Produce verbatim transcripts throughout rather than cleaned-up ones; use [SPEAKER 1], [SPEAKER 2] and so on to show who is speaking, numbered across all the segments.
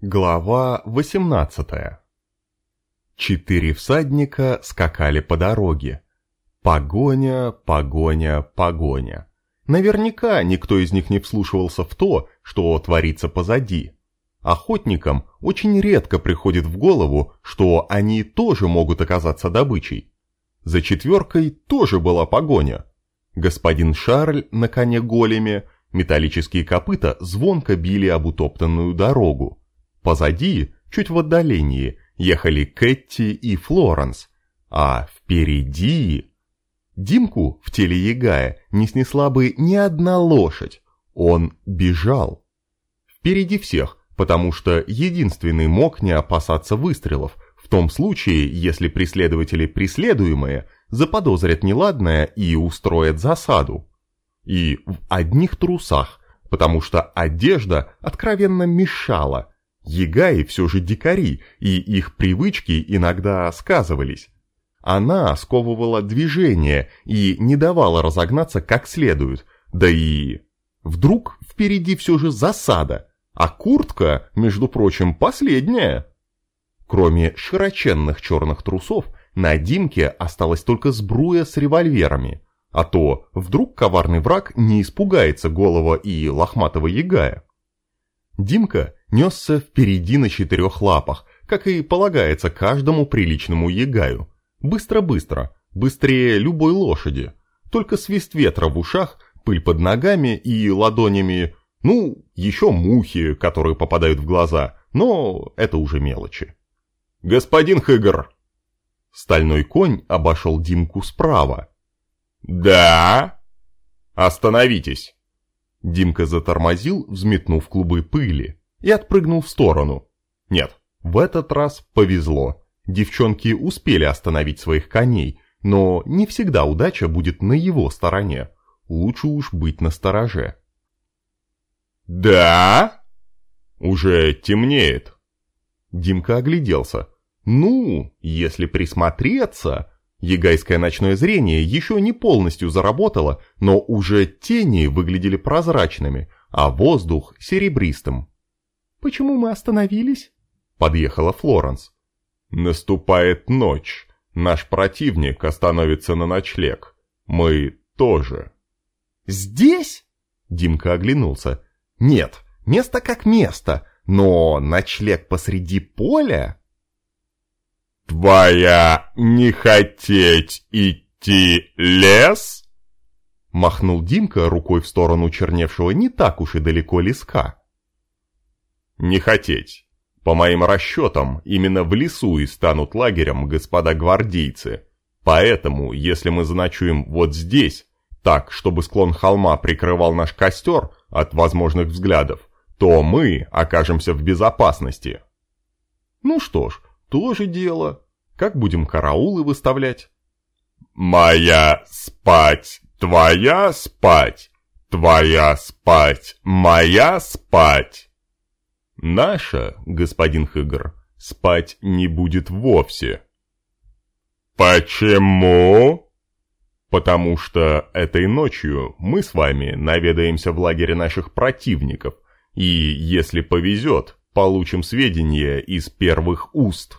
[SPEAKER 1] Глава восемнадцатая. Четыре всадника скакали по дороге. Погоня, погоня, погоня. Наверняка никто из них не вслушивался в то, что творится позади. Охотникам очень редко приходит в голову, что они тоже могут оказаться добычей. За четверкой тоже была погоня. Господин Шарль на коне големе, металлические копыта звонко били об утоптанную дорогу. Позади, чуть в отдалении, ехали Кэтти и Флоренс, а впереди... Димку в теле ягая не снесла бы ни одна лошадь, он бежал. Впереди всех, потому что единственный мог не опасаться выстрелов, в том случае, если преследователи преследуемые заподозрят неладное и устроят засаду. И в одних трусах, потому что одежда откровенно мешала. Ягаи все же дикари, и их привычки иногда сказывались. Она сковывала движение и не давала разогнаться как следует, да и... Вдруг впереди все же засада, а куртка, между прочим, последняя. Кроме широченных черных трусов, на Димке осталась только сбруя с револьверами, а то вдруг коварный враг не испугается голого и лохматого ягая. Димка несся впереди на четырех лапах, как и полагается каждому приличному ягаю. Быстро-быстро, быстрее любой лошади. Только свист ветра в ушах, пыль под ногами и ладонями, ну, еще мухи, которые попадают в глаза, но это уже мелочи. «Господин Хыгр!» Стальной конь обошел Димку справа. «Да?» «Остановитесь!» Димка затормозил, взметнув клубы пыли, и отпрыгнул в сторону. Нет, в этот раз повезло. Девчонки успели остановить своих коней, но не всегда удача будет на его стороне. Лучше уж быть настороже. «Да?» «Уже темнеет». Димка огляделся. Ну, если присмотреться... Ягайское ночное зрение еще не полностью заработало, но уже тени выглядели прозрачными, а воздух серебристым. «Почему мы остановились?» — подъехала Флоренс. «Наступает ночь. Наш противник остановится на ночлег. Мы тоже». «Здесь?» — Димка оглянулся. «Нет, место как место, но ночлег посреди поля?» «Твоя не хотеть идти лес?» Махнул Димка рукой в сторону черневшего не так уж и далеко леска. «Не хотеть. По моим расчетам, именно в лесу и станут лагерем господа гвардейцы. Поэтому, если мы заночуем вот здесь, так, чтобы склон холма прикрывал наш костер от возможных взглядов, то мы окажемся в безопасности». «Ну что ж, тоже дело. Как будем караулы выставлять?» «Моя спать, твоя спать, твоя спать, моя спать». «Наша, господин Хыгр, спать не будет вовсе». «Почему?» «Потому что этой ночью мы с вами наведаемся в лагере наших противников, и, если повезет, получим сведения из первых уст».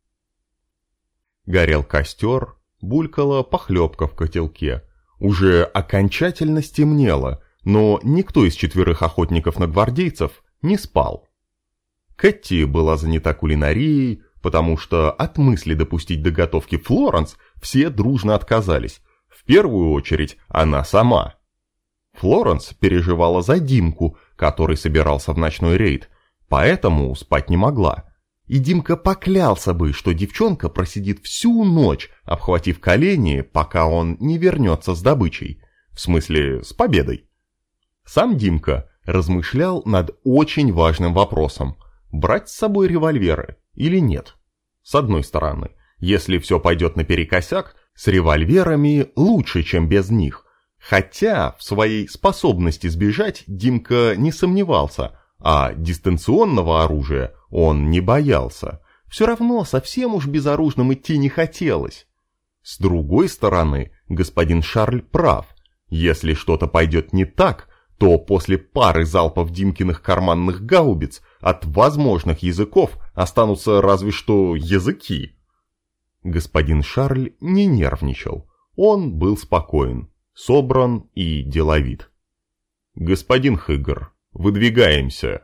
[SPEAKER 1] Горел костер, булькала похлебка в котелке. Уже окончательно стемнело, но никто из четверых охотников на гвардейцев не спал. Кэтти была занята кулинарией, потому что от мысли допустить до готовки Флоренс все дружно отказались. В первую очередь она сама. Флоренс переживала за Димку, который собирался в ночной рейд, поэтому спать не могла. И Димка поклялся бы, что девчонка просидит всю ночь, обхватив колени, пока он не вернется с добычей. В смысле, с победой. Сам Димка размышлял над очень важным вопросом. Брать с собой револьверы или нет? С одной стороны, если все пойдет наперекосяк, с револьверами лучше, чем без них. Хотя в своей способности сбежать Димка не сомневался, а дистанционного оружия он не боялся. Все равно совсем уж безоружным идти не хотелось. С другой стороны, господин Шарль прав. Если что-то пойдет не так, то после пары залпов Димкиных карманных гаубиц от возможных языков останутся разве что языки. Господин Шарль не нервничал, он был спокоен, собран и деловит. «Господин Хыгр, выдвигаемся».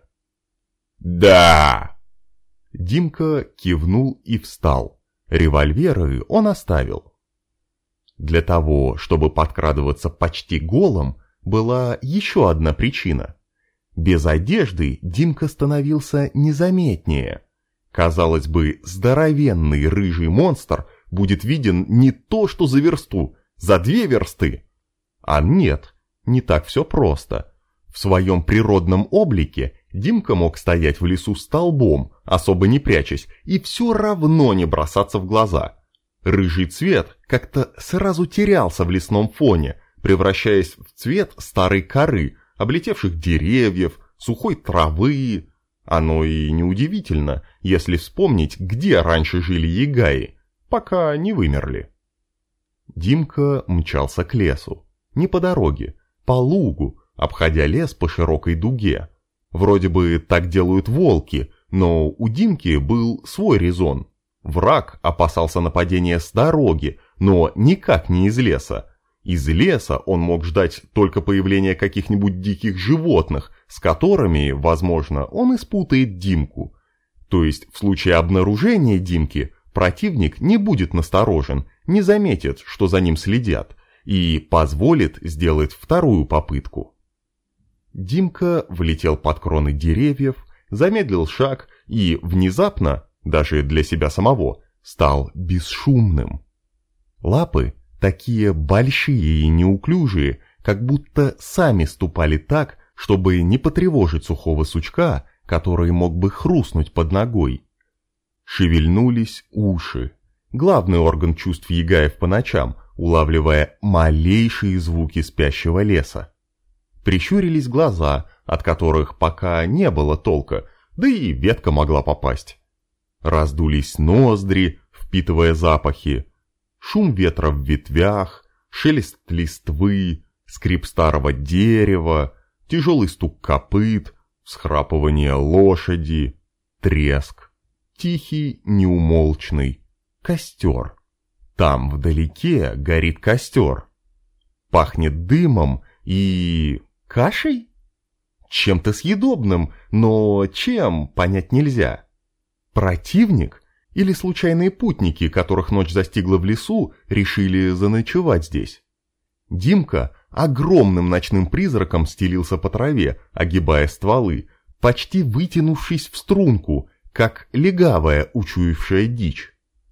[SPEAKER 1] «Да!» Димка кивнул и встал. Револьверы он оставил. Для того, чтобы подкрадываться почти голым, была еще одна причина. Без одежды Димка становился незаметнее. Казалось бы, здоровенный рыжий монстр будет виден не то что за версту, за две версты. А нет, не так все просто. В своем природном облике Димка мог стоять в лесу столбом, особо не прячась, и все равно не бросаться в глаза. Рыжий цвет как-то сразу терялся в лесном фоне, превращаясь в цвет старой коры, облетевших деревьев, сухой травы. Оно и неудивительно, если вспомнить, где раньше жили ягаи, пока не вымерли. Димка мчался к лесу, не по дороге, по лугу, обходя лес по широкой дуге. Вроде бы так делают волки, но у Димки был свой резон. Враг опасался нападения с дороги, но никак не из леса. Из леса он мог ждать только появления каких-нибудь диких животных, с которыми, возможно, он испутает Димку. То есть в случае обнаружения Димки противник не будет насторожен, не заметит, что за ним следят, и позволит сделать вторую попытку. Димка влетел под кроны деревьев, замедлил шаг и внезапно, даже для себя самого, стал бесшумным. Лапы, такие большие и неуклюжие, как будто сами ступали так, чтобы не потревожить сухого сучка, который мог бы хрустнуть под ногой. Шевельнулись уши, главный орган чувств ягаев по ночам, улавливая малейшие звуки спящего леса. Прищурились глаза, от которых пока не было толка, да и ветка могла попасть. Раздулись ноздри, впитывая запахи. Шум ветра в ветвях, шелест листвы, скрип старого дерева, тяжелый стук копыт, всхрапывание лошади, треск. Тихий, неумолчный. Костер. Там вдалеке горит костер. Пахнет дымом и... кашей? Чем-то съедобным, но чем, понять нельзя. Противник или случайные путники, которых ночь застигла в лесу, решили заночевать здесь? Димка огромным ночным призраком стелился по траве, огибая стволы, почти вытянувшись в струнку, как легавая, учуявшая дичь.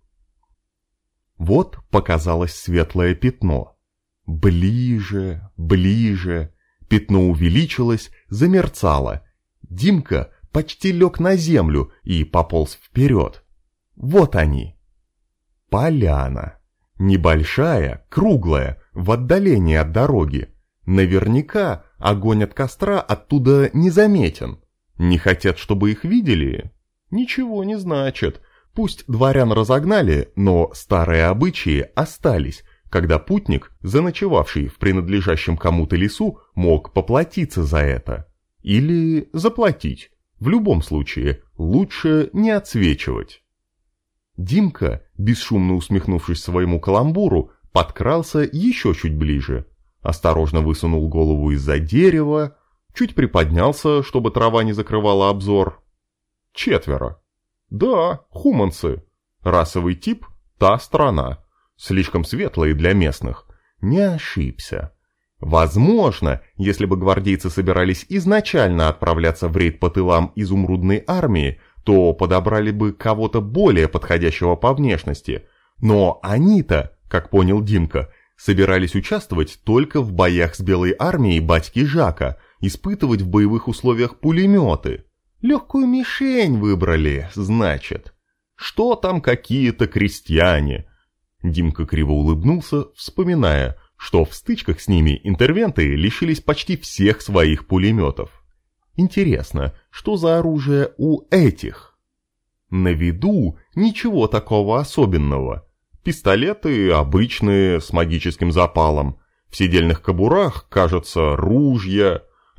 [SPEAKER 1] Вот показалось светлое пятно. Ближе, ближе. Пятно увеличилось, замерцало. Димка почти лег на землю и пополз вперед. Вот они. Поляна. Небольшая, круглая, в отдалении от дороги. Наверняка огонь от костра оттуда не заметен. Не хотят, чтобы их видели? Ничего не значит. Пусть дворян разогнали, но старые обычаи остались, когда путник, заночевавший в принадлежащем кому-то лесу, мог поплатиться за это. Или заплатить. В любом случае, лучше не отсвечивать. Димка, бесшумно усмехнувшись своему каламбуру, подкрался еще чуть ближе. Осторожно высунул голову из-за дерева, чуть приподнялся, чтобы трава не закрывала обзор. Четверо. Да, хуманцы. Расовый тип – та страна. Слишком светлые для местных. Не ошибся. Возможно, если бы гвардейцы собирались изначально отправляться в рейд по тылам изумрудной армии, то подобрали бы кого-то более подходящего по внешности. Но они-то, как понял Димка, собирались участвовать только в боях с белой армией батьки Жака, испытывать в боевых условиях пулеметы. Легкую мишень выбрали, значит. Что там какие-то крестьяне? Димка криво улыбнулся, вспоминая, что в стычках с ними интервенты лишились почти всех своих пулеметов. Интересно, что за оружие у этих? На виду ничего такого особенного. Пистолеты обычные, с магическим запалом. В седельных кобурах, кажется, ружья.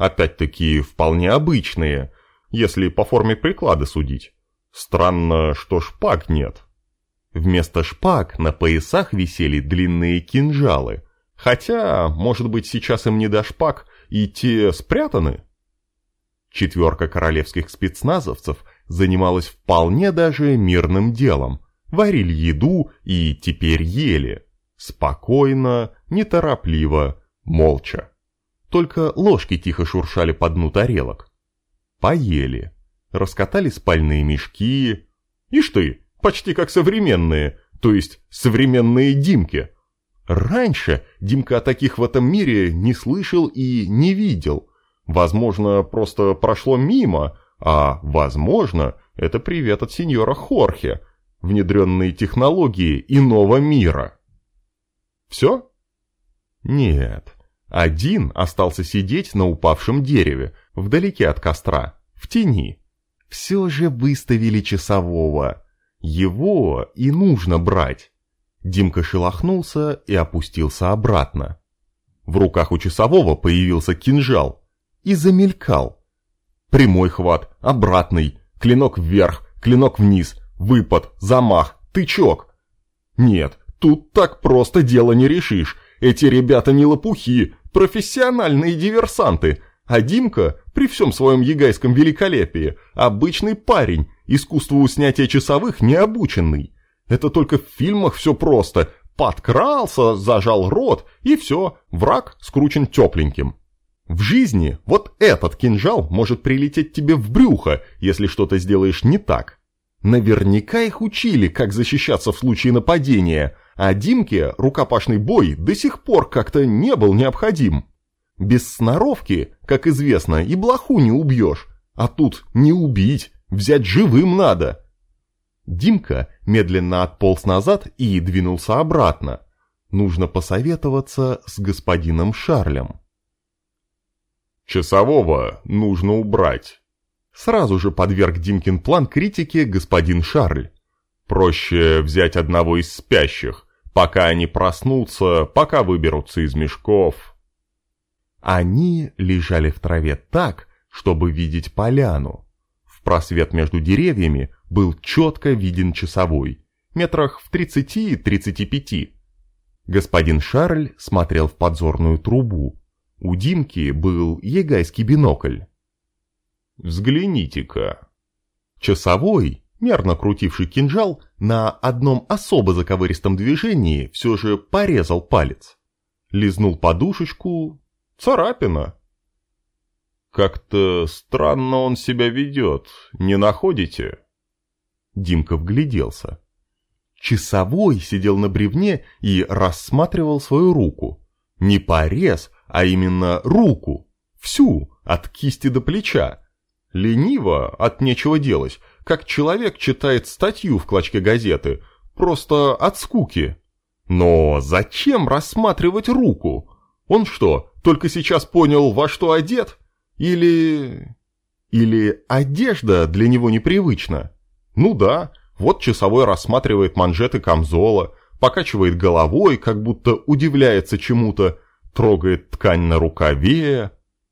[SPEAKER 1] опять-таки вполне обычные, если по форме приклада судить. Странно, что шпаг нет. Вместо шпаг на поясах висели длинные кинжалы, хотя, может быть, сейчас им не до шпаг, и те спрятаны. Четверка королевских спецназовцев занималась вполне даже мирным делом, варили еду и теперь ели. Спокойно, неторопливо, молча. Только ложки тихо шуршали по дну тарелок. Поели, раскатали спальные мешки. Ишь ты, почти как современные, то есть современные Димки. Раньше Димка о таких в этом мире не слышал и не видел. Возможно, просто прошло мимо, а возможно, это привет от сеньора Хорхе, внедренные технологии иного мира. Все? Нет. Один остался сидеть на упавшем дереве, вдалеке от костра, в тени. Все же выставили часового. Его и нужно брать. Димка шелохнулся и опустился обратно. В руках у часового появился кинжал и замелькал. Прямой хват, обратный, клинок вверх, клинок вниз, выпад, замах, тычок. Нет, тут так просто дело не решишь. Эти ребята не лопухи, профессиональные диверсанты. А Димка, при всем своем егайском великолепии, обычный парень, искусству снятия часовых необученный. Это только в фильмах все просто. Подкрался, зажал рот, и все, враг скручен тепленьким. В жизни вот этот кинжал может прилететь тебе в брюхо, если что-то сделаешь не так. Наверняка их учили, как защищаться в случае нападения, а Димке рукопашный бой до сих пор как-то не был необходим. Без сноровки, как известно, и блоху не убьешь, а тут не убить, взять живым надо. Димка медленно отполз назад и двинулся обратно. Нужно посоветоваться с господином Шарлем. «Часового нужно убрать», — сразу же подверг Димкин план критике господин Шарль. «Проще взять одного из спящих, пока они проснутся, пока выберутся из мешков». Они лежали в траве так, чтобы видеть поляну. В просвет между деревьями был четко виден часовой, метрах в тридцати-тридцати пяти. Господин Шарль смотрел в подзорную трубу. У Димки был егайский бинокль. «Взгляните-ка». Часовой, мерно крутивший кинжал, на одном особо заковыристом движении все же порезал палец. Лизнул подушечку. Царапина. «Как-то странно он себя ведет, не находите?» Димка вгляделся. Часовой сидел на бревне и рассматривал свою руку. Не порез, а именно руку. Всю, от кисти до плеча. Лениво, от нечего делать, как человек читает статью в клочке газеты, просто от скуки. Но зачем рассматривать руку? Он что, только сейчас понял, во что одет? Или... Или одежда для него непривычна? Ну да, вот часовой рассматривает манжеты камзола, покачивает головой, как будто удивляется чему-то, трогает ткань на рукаве.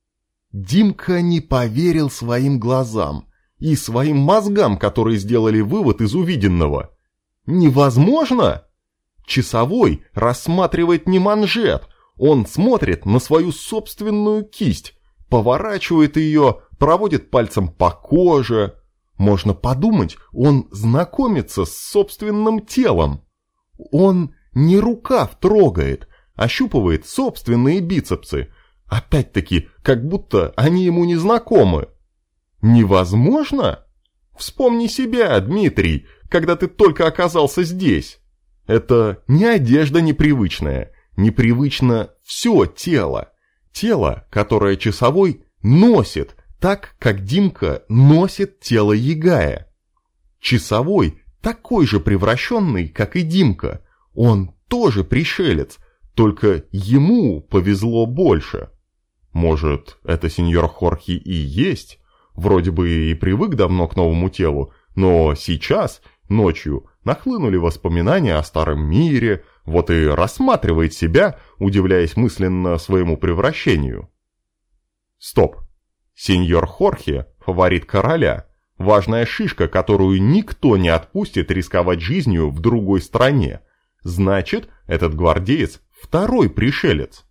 [SPEAKER 1] Димка не поверил своим глазам и своим мозгам, которые сделали вывод из увиденного. Невозможно! Часовой рассматривает не манжет, он смотрит на свою собственную кисть, поворачивает ее, проводит пальцем по коже. Можно подумать, он знакомится с собственным телом. Он не рукав трогает, ощупывает собственные бицепсы. Опять-таки, как будто они ему не знакомы. Невозможно? Вспомни себя, Дмитрий, когда ты только оказался здесь. Это не одежда непривычная, непривычно все тело. Тело, которое часовой носит, так, как Димка носит тело егая. Часовой такой же превращенный, как и Димка. Он тоже пришелец, только ему повезло больше. Может, это сеньор Хорхе и есть? Вроде бы и привык давно к новому телу, но сейчас, ночью, нахлынули воспоминания о старом мире, вот и рассматривает себя, удивляясь мысленно своему превращению. Стоп. Сеньор Хорхе – фаворит короля, важная шишка, которую никто не отпустит рисковать жизнью в другой стране. Значит, этот гвардеец – второй пришелец.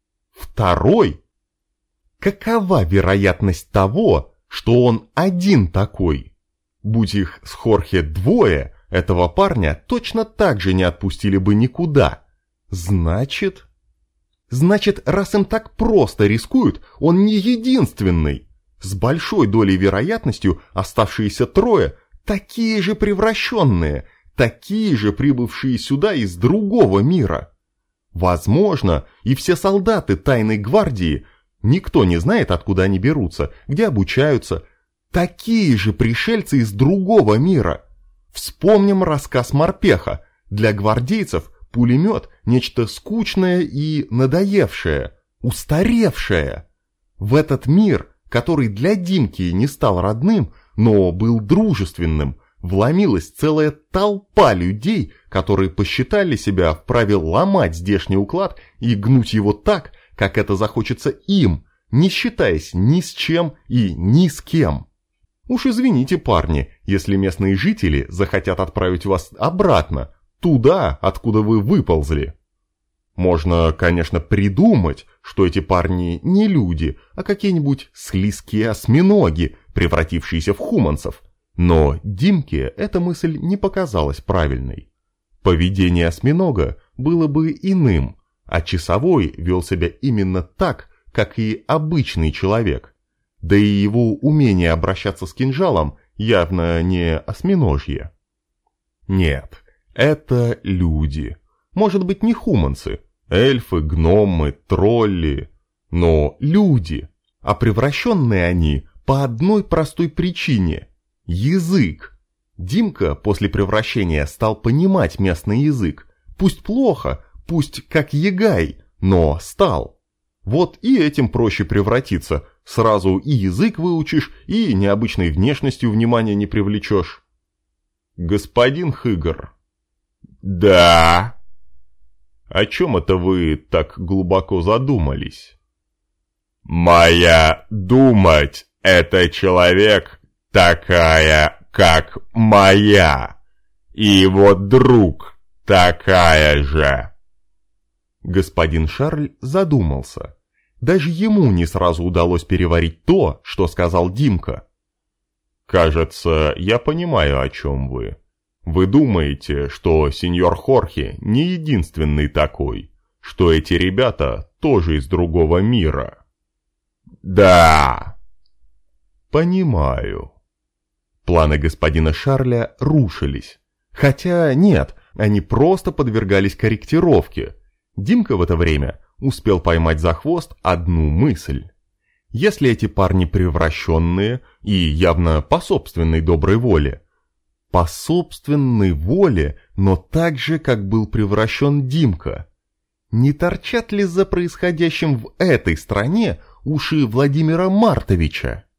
[SPEAKER 1] Второй? Какова вероятность того, что он один такой? Будь их с Хорхе двое, этого парня точно так же не отпустили бы никуда. Значит... Значит, раз им так просто рискуют, он не единственный. С большой долей вероятностью оставшиеся трое такие же превращенные, такие же прибывшие сюда из другого мира. Возможно, и все солдаты тайной гвардии, никто не знает, откуда они берутся, где обучаются, такие же пришельцы из другого мира. Вспомним рассказ Морпеха. Для гвардейцев пулемет – нечто скучное и надоевшее, устаревшее. В этот мир, который для Димки не стал родным, но был дружественным, вломилась целая толпа людей, которые посчитали себя вправе ломать здешний уклад и гнуть его так, как это захочется им, не считаясь ни с чем и ни с кем. Уж извините, парни, если местные жители захотят отправить вас обратно, туда, откуда вы выползли. Можно, конечно, придумать, что эти парни не люди, а какие-нибудь слизкие осьминоги, превратившиеся в хуманцев. Но Димке эта мысль не показалась правильной. Поведение осьминога было бы иным, а часовой вел себя именно так, как и обычный человек. Да и его умение обращаться с кинжалом явно не осьминожье. Нет, это люди. Может быть, не хуманцы, эльфы, гномы, тролли, но люди. А превращенные они по одной простой причине – язык. Димка после превращения стал понимать местный язык. Пусть плохо, пусть как ягай, но стал. Вот и этим проще превратиться. Сразу и язык выучишь, и необычной внешностью внимания не привлечешь. Господин Хыгр. Да. О чем это вы так глубоко задумались? Моя думать – это человек такая, как моя, и его друг такая же. Господин Шарль задумался. Даже ему не сразу удалось переварить то, что сказал Димка. «Кажется, я понимаю, о чем вы. Вы думаете, что сеньор Хорхе не единственный такой, что эти ребята тоже из другого мира?» «Да!» «Понимаю». Планы господина Шарля рушились. Хотя нет, они просто подвергались корректировке. Димка в это время успел поймать за хвост одну мысль. Если эти парни превращенные и явно по собственной доброй воле, по собственной воле, но так же, как был превращен Димка, не торчат ли за происходящим в этой стране уши Владимира Мартовича?